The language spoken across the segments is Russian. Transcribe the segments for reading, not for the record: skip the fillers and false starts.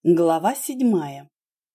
Глава 7.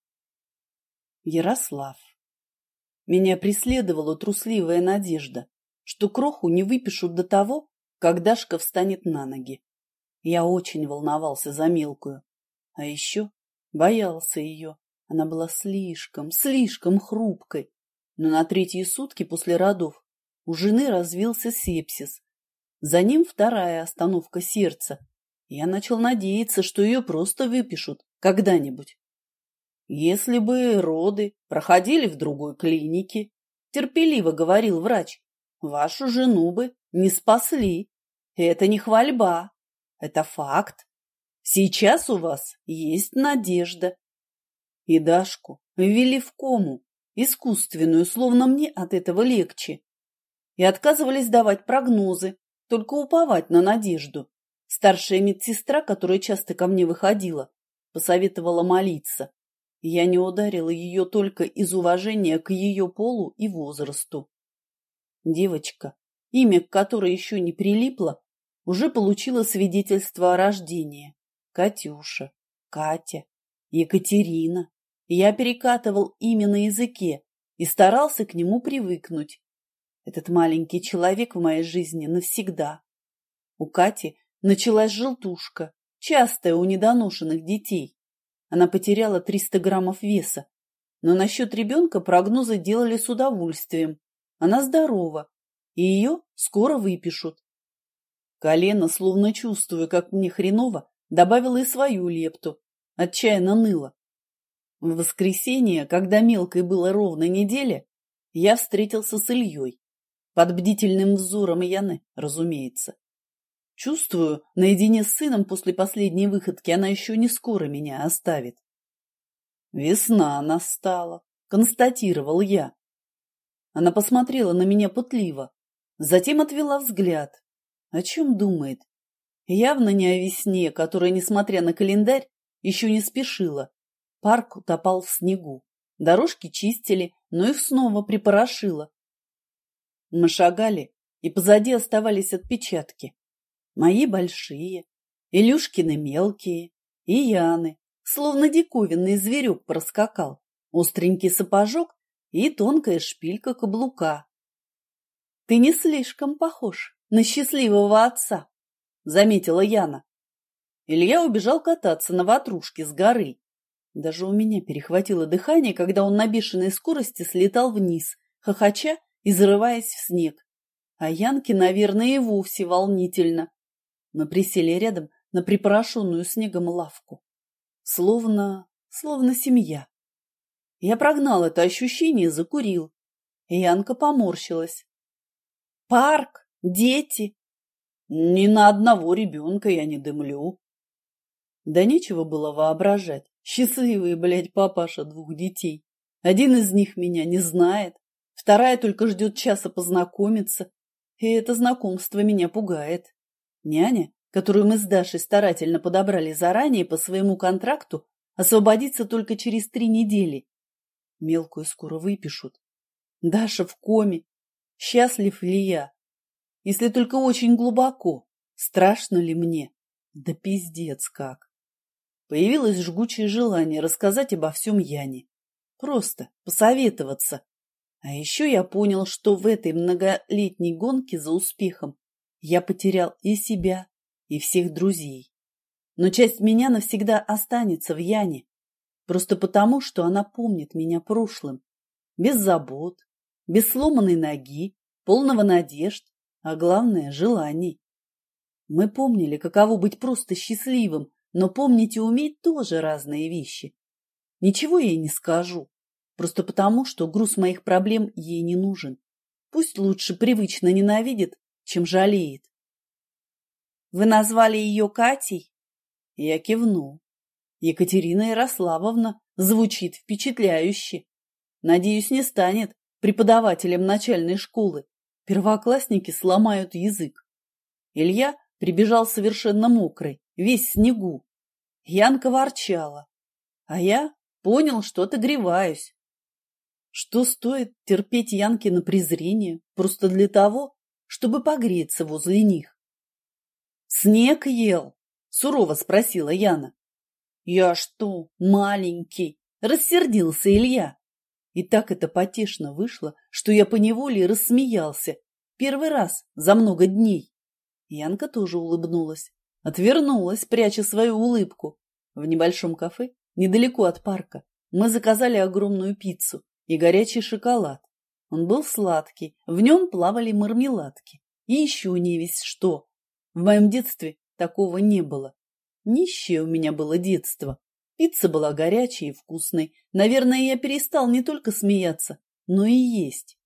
Ярослав. Меня преследовала трусливая надежда, что кроху не выпишут до того, как Дашка встанет на ноги. Я очень волновался за мелкую, а еще боялся ее. Она была слишком хрупкой. Но на третьи сутки после родов у жены развился сепсис. За ним вторая остановка сердца. Я начал надеяться, что ее просто выпишут когда-нибудь. Если бы роды проходили в другой клинике, терпеливо говорил врач, вашу жену бы не спасли. Это не хвальба, это факт. Сейчас у вас есть надежда. И Дашку ввели в кому, искусственную, словно мне от этого легче. И отказывались давать прогнозы, только уповать на надежду. Старшая медсестра, которая часто ко мне выходила, посоветовала молиться. Я не ударила ее только из уважения к ее полу и возрасту. Девочка, имя которой еще не прилипло, уже получила свидетельство о рождении. Катюша, Катя, Екатерина. Я перекатывал имя на языке и старался к нему привыкнуть. Этот маленький человек в моей жизни навсегда. У Кати началась желтушка, частая у недоношенных детей. Она потеряла 300 граммов веса, но насчет ребенка прогнозы делали с удовольствием. Она здорова, и ее скоро выпишут. Колено, словно чувствуя, как мне хреново, добавила и свою лепту, отчаянно ныла. В воскресенье, когда мелкой было ровно неделя, я встретился с Ильей, под бдительным взором Яны, разумеется. Чувствую, наедине с сыном после последней выходки она еще не скоро меня оставит. Весна настала, констатировал я. Она посмотрела на меня пытливо, затем отвела взгляд. О чем думает? Явно не о весне, которая, несмотря на календарь, еще не спешила. Парк утопал в снегу. Дорожки чистили, но их снова припорошило. Мы шагали, и позади оставались отпечатки. Мои большие, Илюшкины мелкие, и Яны, словно диковинный зверек проскакал, остренький сапожок и тонкая шпилька каблука. — Ты не слишком похож на счастливого отца, — заметила Яна. Илья убежал кататься на ватрушке с горы. Даже у меня перехватило дыхание, когда он на бешеной скорости слетал вниз, хохоча и зарываясь в снег. А Янке, наверное, и вовсе волнительно. Мы присели рядом на припорошенную снегом лавку. Словно семья. Я прогнал это ощущение и закурил. Янка поморщилась. Парк, дети. Ни на одного ребенка я не дымлю. Да нечего было воображать. Счастливый, блядь, папаша 2 детей. Один из них меня не знает, вторая только ждет часа познакомиться. И это знакомство меня пугает. Няня, которую мы с Дашей старательно подобрали заранее по своему контракту, освободится только через 3 недели. Мелкую скоро выпишут. Даша в коме. Счастлив ли я? Если только очень глубоко. Страшно ли мне? Да пиздец как. Появилось жгучее желание рассказать обо всем Яне. Просто посоветоваться. А еще я понял, что в этой многолетней гонке за успехом я потерял и себя, и всех друзей. Но часть меня навсегда останется в Яне, просто потому, что она помнит меня прошлым, без забот, без сломанной ноги, полного надежд, а главное – желаний. Мы помнили, каково быть просто счастливым, но помнить и уметь тоже разные вещи. Ничего ей не скажу, просто потому, что груз моих проблем ей не нужен. Пусть лучше привычно ненавидит, чем жалеет. Вы назвали ее Катей? Я кивнул. Екатерина Ярославовна звучит впечатляюще. Надеюсь, не станет преподавателем начальной школы. Первоклассники сломают язык. Илья прибежал совершенно мокрый, весь в снегу. Янка ворчала, а я понял, что отогреваюсь. Что стоит терпеть Янкино презрение просто для того, чтобы погреться возле них? — Снег ел? — сурово спросила Яна. Я что, маленький? Рассердился Илья. И так это потешно вышло, что я поневоле рассмеялся. Первый раз за много дней. Янка тоже улыбнулась. Отвернулась, пряча свою улыбку. В небольшом кафе, недалеко от парка, мы заказали огромную пиццу и горячий шоколад. Он был сладкий, в нем плавали мармеладки. И еще не весть что. В моем детстве такого не было. Нищее у меня было детство. Пицца была горячей и вкусной. Наверное, я перестал не только смеяться, но и есть.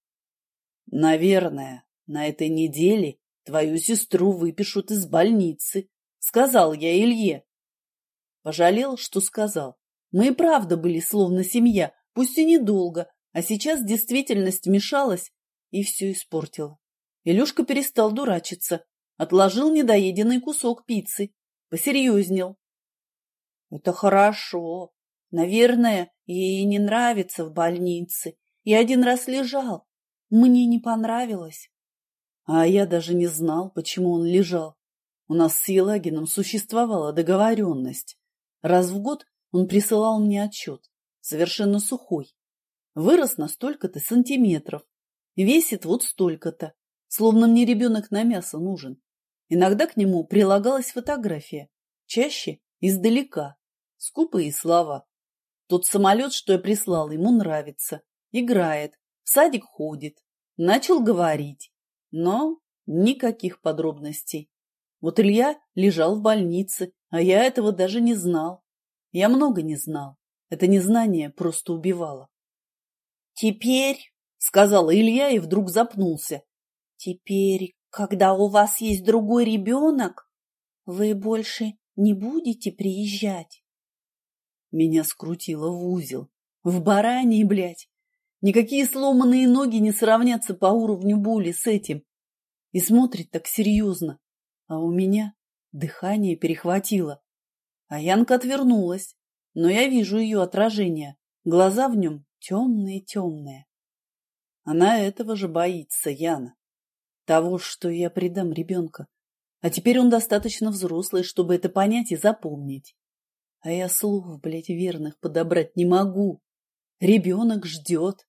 Наверное, на этой неделе твою сестру выпишут из больницы, сказал я Илье. Пожалел, что сказал. Мы и правда были словно семья, пусть и недолго, а сейчас действительность вмешалась и все испортила. Илюшка перестал дурачиться, отложил недоеденный кусок пиццы, посерьезнел. Это хорошо. Наверное, ей не нравится в больнице. И один раз лежал. Мне не понравилось. А я даже не знал, почему он лежал. У нас с Елагиным существовала договоренность. Раз в год он присылал мне отчет, совершенно сухой. Вырос на столько-то сантиметров, весит вот столько-то, словно мне ребенок на мясо нужен. Иногда к нему прилагалась фотография, чаще издалека, скупые слова. Тот самолет, что я прислал, ему нравится, играет, в садик ходит, начал говорить, но никаких подробностей. Вот Илья лежал в больнице, а я этого даже не знал. Я много не знал. Это незнание просто убивало. «Теперь», — сказал Илья и вдруг запнулся, «теперь, когда у вас есть другой ребенок, вы больше не будете приезжать?» Меня скрутило в узел. В бараньи, блядь. Никакие сломанные ноги не сравнятся по уровню боли с этим. И смотрит так серьезно. А у меня дыхание перехватило. А Янка отвернулась. Но я вижу ее отражение. Глаза в нем темные-темные. Она этого же боится, Яна. Того, что я предам ребенка. А теперь он достаточно взрослый, чтобы это понять и запомнить. А я слов, блядь, верных подобрать не могу. Ребенок ждет.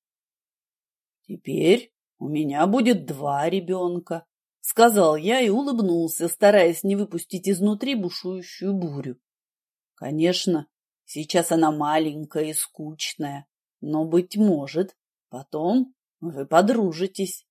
Теперь у меня будет 2 ребенка, сказал я и улыбнулся, стараясь не выпустить изнутри бушующую бурю. Конечно, сейчас она маленькая и скучная, но, быть может, потом вы подружитесь.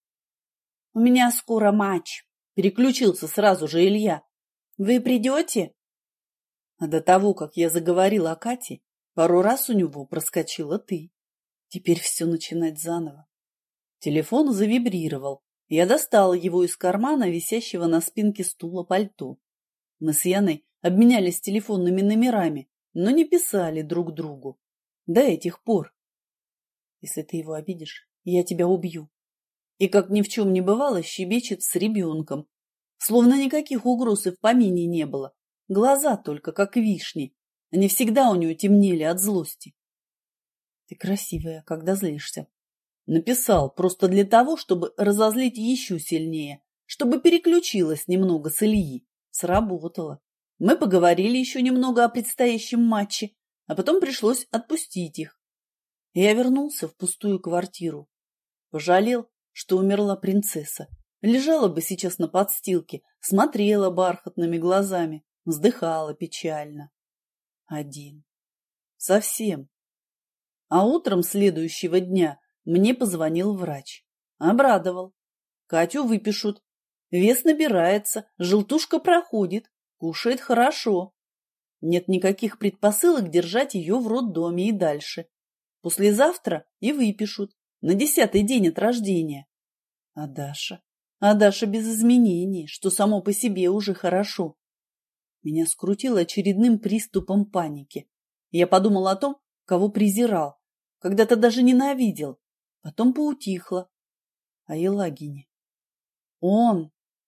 У меня скоро матч, переключился сразу же Илья. Вы придете? А до того, как я заговорила о Кате, пару раз у него проскочила ты. Теперь все начинать заново. Телефон завибрировал. Я достала его из кармана, висящего на спинке стула пальто. Мы с Яной обменялись телефонными номерами, но не писали друг другу. До этих пор. Если ты его обидишь, я тебя убью. И, как ни в чем не бывало, щебечет с ребенком. Словно никаких угроз и в помине не было. Глаза только, как вишни. Они всегда у нее темнели от злости. Ты красивая, когда злишься. Написал просто для того, чтобы разозлить еще сильнее, чтобы переключилась немного с Ильи. Сработало. Мы поговорили еще немного о предстоящем матче, а потом пришлось отпустить их. Я вернулся в пустую квартиру. Пожалел, что умерла принцесса. Лежала бы сейчас на подстилке, смотрела бархатными глазами, вздыхала печально. Один. Совсем. А утром следующего дня мне позвонил врач. Обрадовал. Катю выпишут. Вес набирается, желтушка проходит, кушает хорошо. Нет никаких предпосылок держать ее в роддоме и дальше. Послезавтра и выпишут, на 10-й день от рождения. А Даша? А Даша без изменений, что само по себе уже хорошо. Меня скрутило очередным приступом паники. Я подумал о том, кого презирал, когда-то даже ненавидел, потом поутихло. А Елагине? Он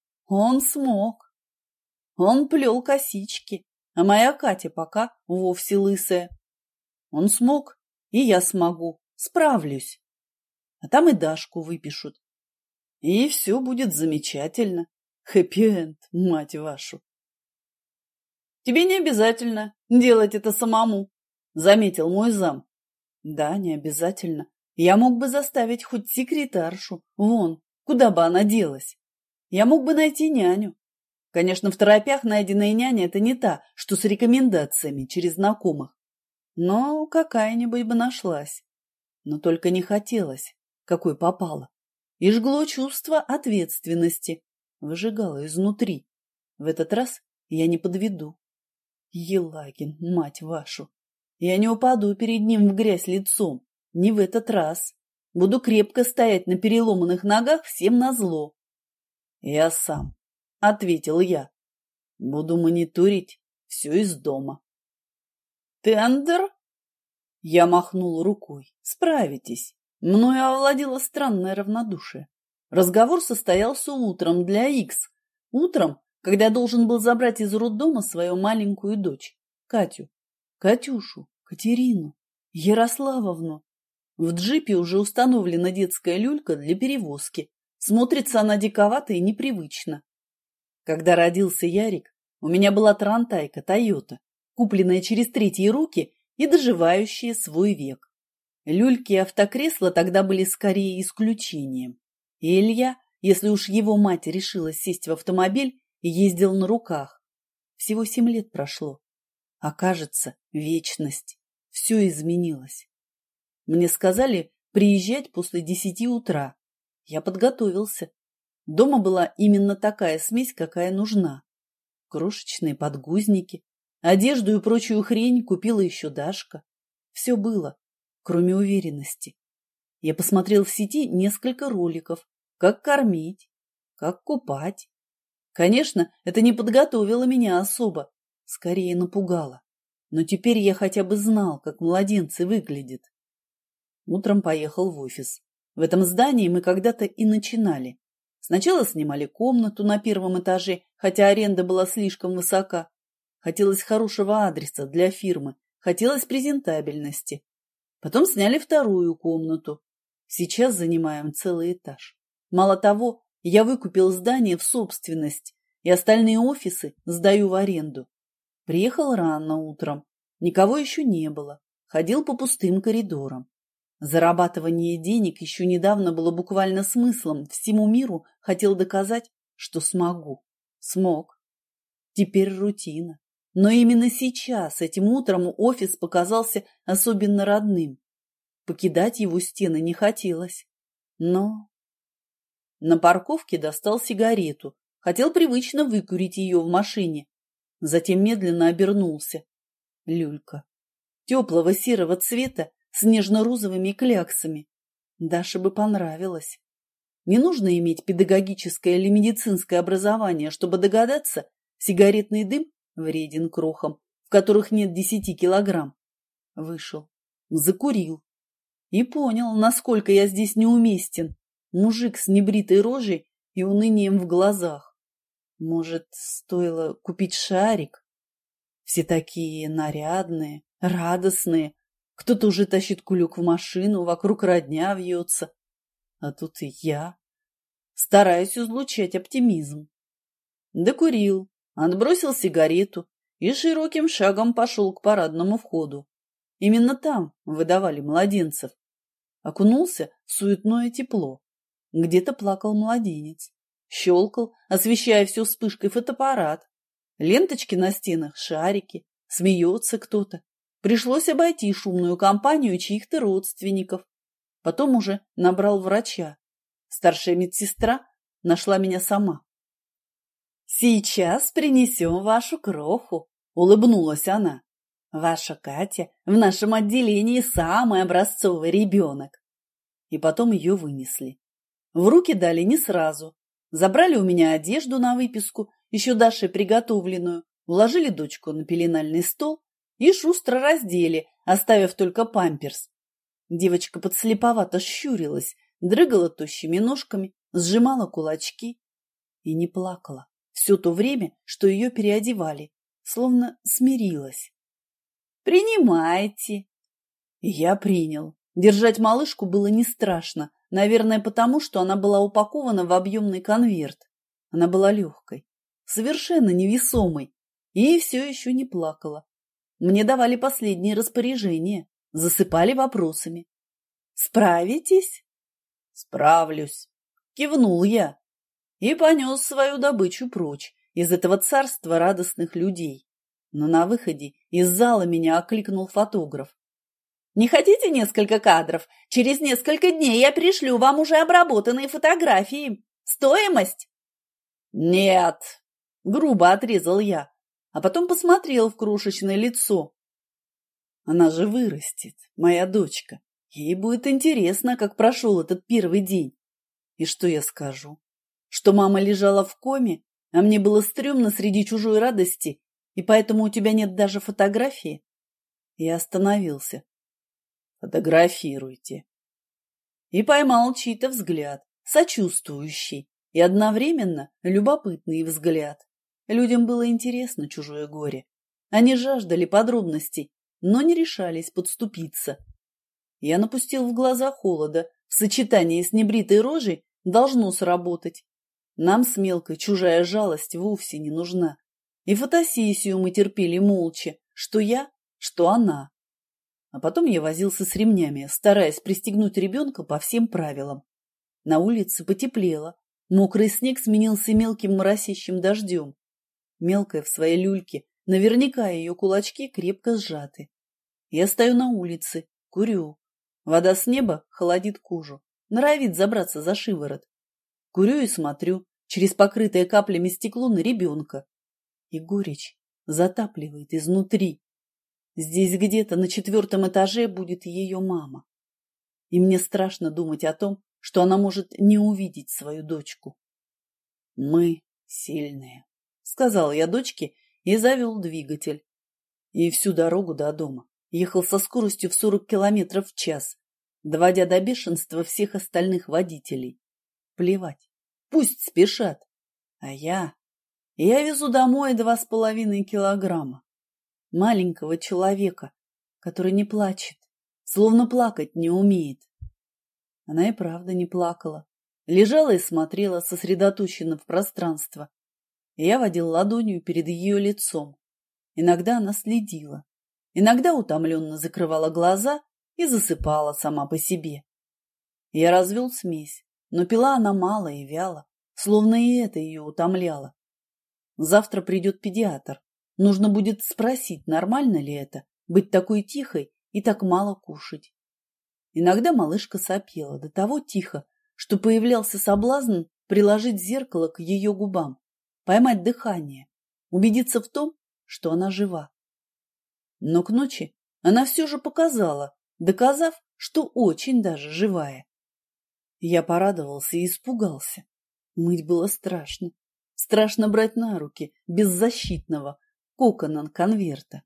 смог. Он плел косички, а моя Катя пока вовсе лысая. Он смог, и я смогу, справлюсь. А там и Дашку выпишут. И все будет замечательно. Хэппи-энд, мать вашу. Тебе не обязательно делать это самому, заметил мой зам. Да, не обязательно. Я мог бы заставить хоть секретаршу. Вон, куда бы она делась. Я мог бы найти няню. Конечно, в торопях найденная няня – это не та, что с рекомендациями через знакомых. Но какая-нибудь бы нашлась. Но только не хотелось, какой попало. И жгло чувство ответственности, выжигало изнутри. В этот раз я не подведу. Елагин, мать вашу! Я не упаду перед ним в грязь лицом. Не в этот раз. Буду крепко стоять на переломанных ногах всем назло. Я сам, — ответил я. Буду мониторить все из дома. Тендер? Я махнул рукой. Справитесь. Мною овладело странное равнодушие. Разговор состоялся утром для Икс. Утром, когда я должен был забрать из роддома свою маленькую дочь, Катю, Катюшу, Катерину, Ярославовну. В джипе уже установлена детская люлька для перевозки. Смотрится она диковато и непривычно. Когда родился Ярик, у меня была тарантайка Тойота, купленная через третьи руки и доживающая свой век. Люльки и автокресла тогда были скорее исключением. И Илья, если уж его мать решилась сесть в автомобиль, ездил на руках. Всего 7 лет прошло. А кажется, вечность. Все изменилось. Мне сказали приезжать после 10 утра. Я подготовился. Дома была именно такая смесь, какая нужна. Крошечные подгузники, одежду и прочую хрень купила еще Дашка. Все было, кроме уверенности. Я посмотрел в сети несколько роликов, как кормить, как купать. Конечно, это не подготовило меня особо, скорее напугало. Но теперь я хотя бы знал, как младенцы выглядят. Утром поехал в офис. В этом здании мы когда-то и начинали. Сначала снимали комнату на 1-м этаже, хотя аренда была слишком высока. Хотелось хорошего адреса для фирмы, хотелось презентабельности. Потом сняли 2-ю комнату. Сейчас занимаем целый этаж. Мало того, я выкупил здание в собственность, и остальные офисы сдаю в аренду. Приехал рано утром. Никого еще не было. Ходил по пустым коридорам. Зарабатывание денег еще недавно было буквально смыслом. Всему миру хотел доказать, что смогу. Смог. Теперь рутина. Но именно сейчас, этим утром, офис показался особенно родным. Покидать его стены не хотелось. Но... На парковке достал сигарету. Хотел привычно выкурить ее в машине. Затем медленно обернулся. Люлька. Теплого серого цвета с нежно-розовыми кляксами. Даше бы понравилось. Не нужно иметь педагогическое или медицинское образование, чтобы догадаться, сигаретный дым вреден крохам, в которых нет 10 килограмм. Вышел, закурил и понял, насколько я здесь неуместен. Мужик с небритой рожей и унынием в глазах. Может, стоило купить шарик? Все такие нарядные, радостные. Кто-то уже тащит кулек в машину, вокруг родня вьется. А тут и я. Стараюсь излучать оптимизм. Докурил, отбросил сигарету и широким шагом пошел к парадному входу. Именно там выдавали младенцев. Окунулся в суетное тепло. Где-то плакал младенец. Щелкал, освещая все вспышкой фотоаппарат. Ленточки на стенах, шарики. Смеется кто-то. Пришлось обойти шумную компанию чьих-то родственников. Потом уже набрал врача. Старшая медсестра нашла меня сама. «Сейчас принесем вашу кроху», — улыбнулась она. «Ваша Катя в нашем отделении самый образцовый ребенок». И потом ее вынесли. В руки дали не сразу. Забрали у меня одежду на выписку, еще Дашей приготовленную, уложили дочку на пеленальный стол и шустро раздели, оставив только памперс. Девочка подслеповато щурилась, дрыгала тощими ножками, сжимала кулачки и не плакала все то время, что ее переодевали, словно смирилась. «Принимайте!» И я принял. Держать малышку было не страшно, наверное, потому, что она была упакована в объемный конверт. Она была легкой, совершенно невесомой. и все еще не плакала. Мне давали последние распоряжения, засыпали вопросами. «Справитесь?» «Справлюсь», — кивнул я и понес свою добычу прочь из этого царства радостных людей. Но на выходе из зала меня окликнул фотограф. «Не хотите несколько кадров? Через несколько дней я пришлю вам уже обработанные фотографии. Стоимость?» «Нет», — грубо отрезал я, а потом посмотрел в крошечное лицо. Она же вырастет, моя дочка. Ей будет интересно, как прошел этот первый день. И что я скажу? Что мама лежала в коме, а мне было стрёмно среди чужой радости, и поэтому у тебя нет даже фотографии? Я остановился. Фотографируйте. И поймал чей-то взгляд, сочувствующий и одновременно любопытный взгляд. Людям было интересно чужое горе. Они жаждали подробностей, но не решались подступиться. Я напустил в глаза холода, в сочетании с небритой рожей должно сработать. Нам с мелкой чужая жалость вовсе не нужна. И фотосессию мы терпели молча, что я, что она. А потом я возился с ремнями, стараясь пристегнуть ребенка по всем правилам. На улице потеплело, мокрый снег сменился мелким моросящим дождем. Мелкая в своей люльке, наверняка ее кулачки крепко сжаты. Я стою на улице, курю. Вода с неба холодит кожу, норовит забраться за шиворот. Курю и смотрю через покрытое каплями стекло на ребенка. И горечь затапливает изнутри. Здесь где-то на 4-м этаже будет ее мама. И мне страшно думать о том, что она может не увидеть свою дочку. «Мы сильные», — сказал я дочке и завел двигатель. И всю дорогу до дома ехал со скоростью в 40 километров в час, доводя до бешенства всех остальных водителей. Плевать, пусть спешат. А я везу домой 2,5 килограмма. Маленького человека, который не плачет, словно плакать не умеет. Она и правда не плакала. Лежала и смотрела сосредоточенно в пространство. Я водил ладонью перед ее лицом. Иногда она следила. Иногда утомленно закрывала глаза и засыпала сама по себе. Я развел смесь, но пила она мало и вяло, словно и это ее утомляло. Завтра придет педиатр. Нужно будет спросить, нормально ли это, быть такой тихой и так мало кушать. Иногда малышка сопела до того тихо, что появлялся соблазн приложить зеркало к ее губам, поймать дыхание, убедиться в том, что она жива. Но к ночи она все же показала, доказав, что очень даже живая. Я порадовался и испугался. Мыть было страшно. Страшно брать на руки беззащитного кокона конверта.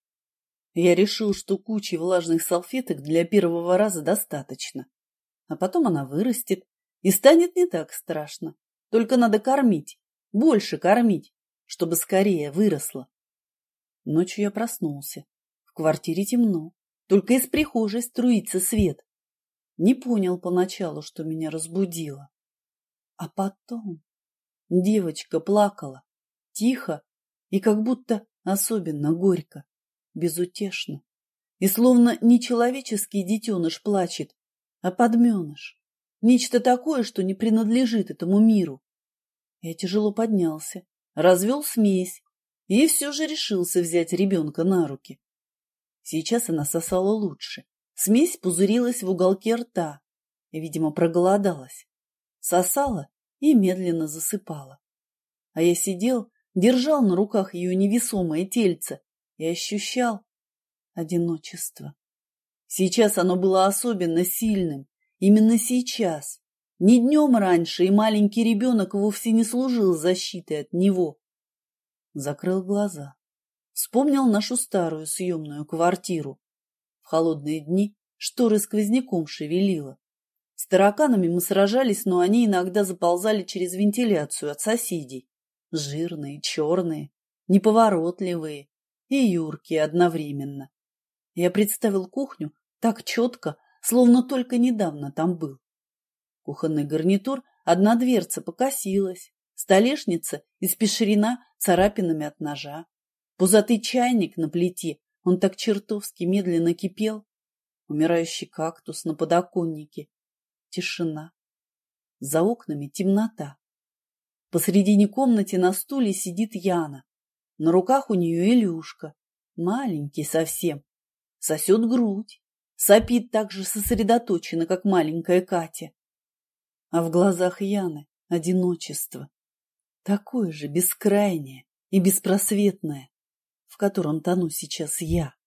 Я решил, что кучи влажных салфеток для первого раза достаточно. А потом она вырастет и станет не так страшно. Только надо кормить, больше кормить, чтобы скорее выросла. Ночью я проснулся. В квартире темно, только из прихожей струится свет. Не понял поначалу, что меня разбудило. А потом девочка плакала, тихо и как будто особенно горько, безутешно. И словно не человеческий детеныш плачет, а подменыш. Нечто такое, что не принадлежит этому миру. Я тяжело поднялся, развел смесь и все же решился взять ребенка на руки. Сейчас она сосала лучше. Смесь пузырилась в уголке рта. Видимо, проголодалась. Сосала и медленно засыпала. А я сидел, держал на руках ее невесомое тельце и ощущал одиночество. Сейчас оно было особенно сильным. Именно сейчас. Не днем раньше, и маленький ребенок вовсе не служил защитой от него. Закрыл глаза. Вспомнил нашу старую съемную квартиру. В холодные дни шторы сквозняком шевелило. С тараканами мы сражались, но они иногда заползали через вентиляцию от соседей. Жирные, черные, неповоротливые и юркие одновременно. Я представил кухню так четко, словно только недавно там был. Кухонный гарнитур, одна дверца покосилась, столешница испещрена царапинами от ножа. Пузатый чайник на плите, он так чертовски медленно кипел. Умирающий кактус на подоконнике. Тишина. За окнами темнота. Посредине комнаты на стуле сидит Яна. На руках у нее Илюшка. Маленький совсем. Сосет грудь. Сопит так же сосредоточенно, как маленькая Катя. А в глазах Яны одиночество. Такое же бескрайнее и беспросветное, в котором тону сейчас я.